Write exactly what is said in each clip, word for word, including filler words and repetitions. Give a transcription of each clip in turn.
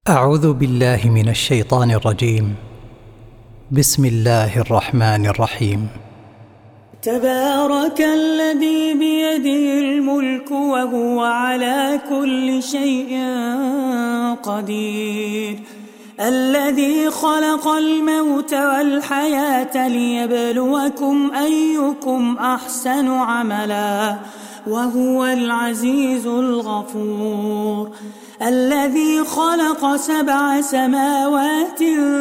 أعوذ بالله من الشيطان الرجيم. بسم الله الرحمن الرحيم. تبارك الذي بيده الملك وهو على كل شيء قدير، الذي خلق الموت والحياة ليبلوكم أيكم أحسن عملا وهو العزيز الغفور، الذي خلق سبع سماوات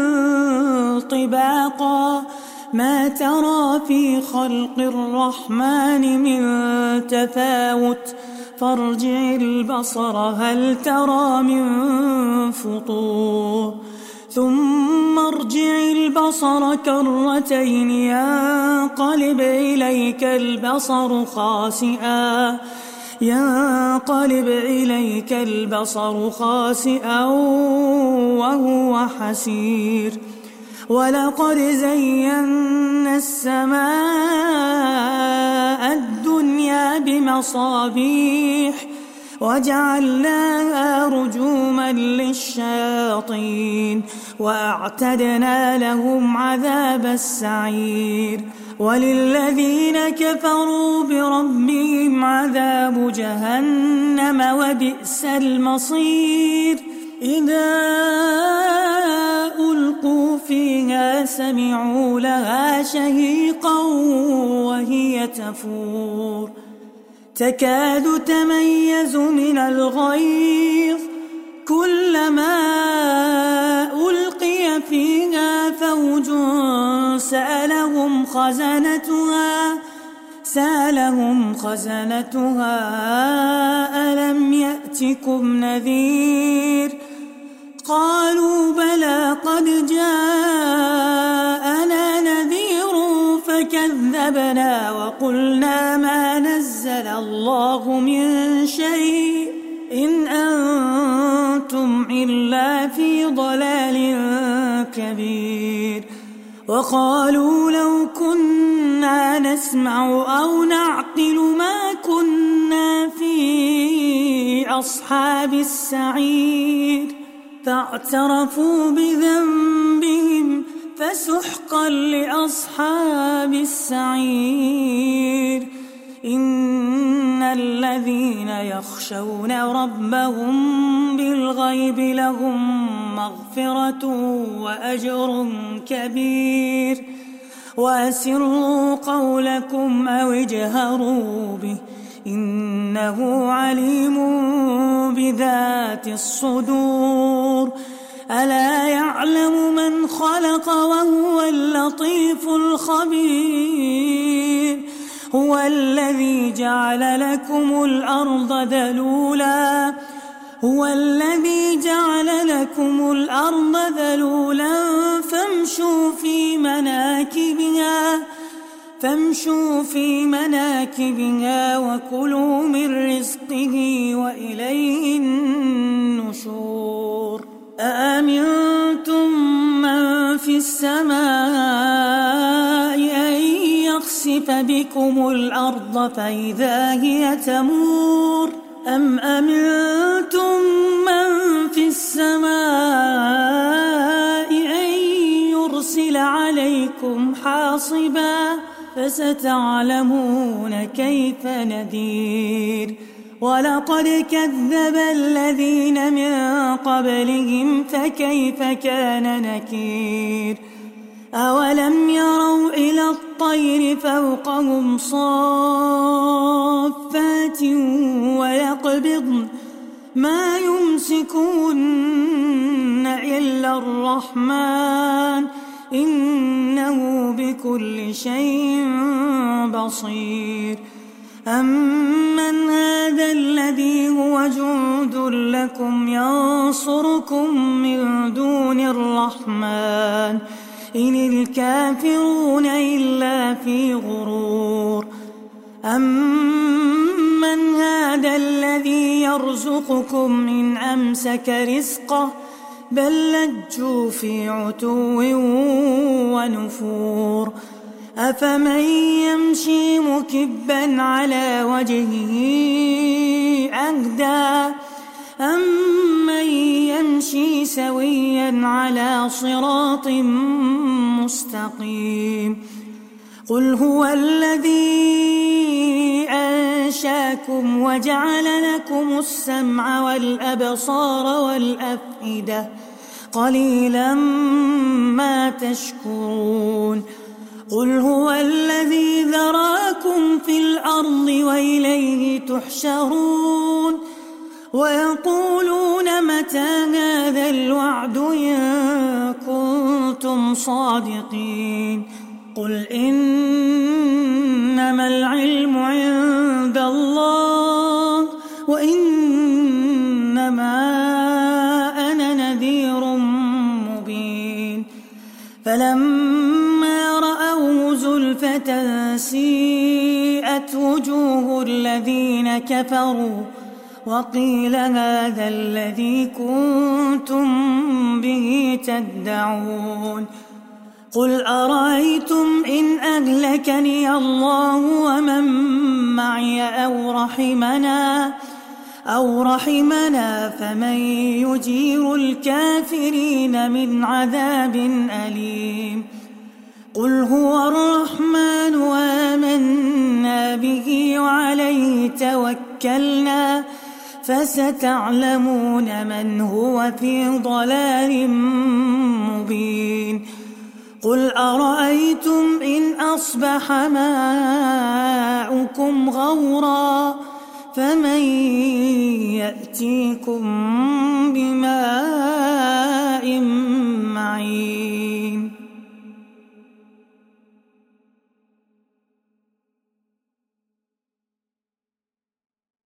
طباقا ما ترى في خلق الرحمن من تفاوت فارجع البصر هل ترى من فطور، ثم ارجع البصر كرتين ينقلب إليك البصر خاسئا ينقلب إليك البصر خاسئا وهو حسير، ولقد زينا السماء الدنيا بمصابيح وجعلناها رجوما للشياطين وأعتدنا لهم عذاب السعير، وللذين كفروا بربهم عذاب جهنم وبئس المصير، إذا ألقوا فيها سمعوا لها شهيقا وهي تفور تكاد تميز من الغيظ، كلما ألقي فيها فوج سألهم خزنتها سألهم خزنتها ألم يأتكم نذير، قالوا بلى قد جاءنا نذير فكذبنا وقلنا ما نزل الله من شيء إن أنتم إلا في ضلال كبير، وقالوا لو كنا نسمع أو نعقل ما كنا في أصحاب السعير، فاعترفوا بذنبهم فسحقا لأصحاب السعير، إن الذين يخشون ربهم بالغيب لهم مغفرة وأجر كبير، وأسروا قولكم أو اجهروا به إنه عليم بذات الصدور، ألا يعلم من خلق وهو اللطيف الخبير، هو الذي جعل لكم الأرض ذلولا هو الذي جعل لكم الأرض ذلولا فامشوا في مناكبها فامشوا في مناكبها وكلوا من رزقه وإليه النشور، أأمنتم من في السماء أن يخسف بكم الأرض فإذا هي تمور، أم أمنتم من في السماء أن يرسل عليكم حاصبا فستعلمون كيف نذير، ولقد كذب الذين من قبلهم فكيف كان نكير، أولم يروا إلى الطير فوقهم صافات ويقبضن ما يمسكون إلا الرحمن إنه بكل شيء بصير، أمن هذا الذي هو جند لكم ينصركم من دون الرحمن إن الكافرون إلا في غرور، أمن هذا الذي يرزقكم إن أمسك رزقه بل لجوا في عتو ونفور، أفمن يمشي مكبا على وجهه أهدى أمن يمشي سويا على صراط مستقيم. قل هو الذي أنشاكم وجعل لكم السمع والأبصار والأفئدة قليلا ما تشكرون. قل هو الذي ذراكم في الأرض وإليه تحشرون. ويقولون متى هذا الوعد إن كنتم صادقين. قل إنما العلم عند الله وإنما أنا نذير مبين. فلما رأوه زلفة سيئت وجوه الذين كفروا وقيل هذا الذي كنتم به تدعون. قل أرأيتم إن أهلكني الله ومن معي أو رحمنا أو رحمنا فمن يجير الكافرين من عذاب أليم. قل هو الرحمن آمنا به وعليه توكلنا فستعلمون من هو في ضلال مبين. قل أرأيتم إن أصبح ماؤكم غورا فمن يأتيكم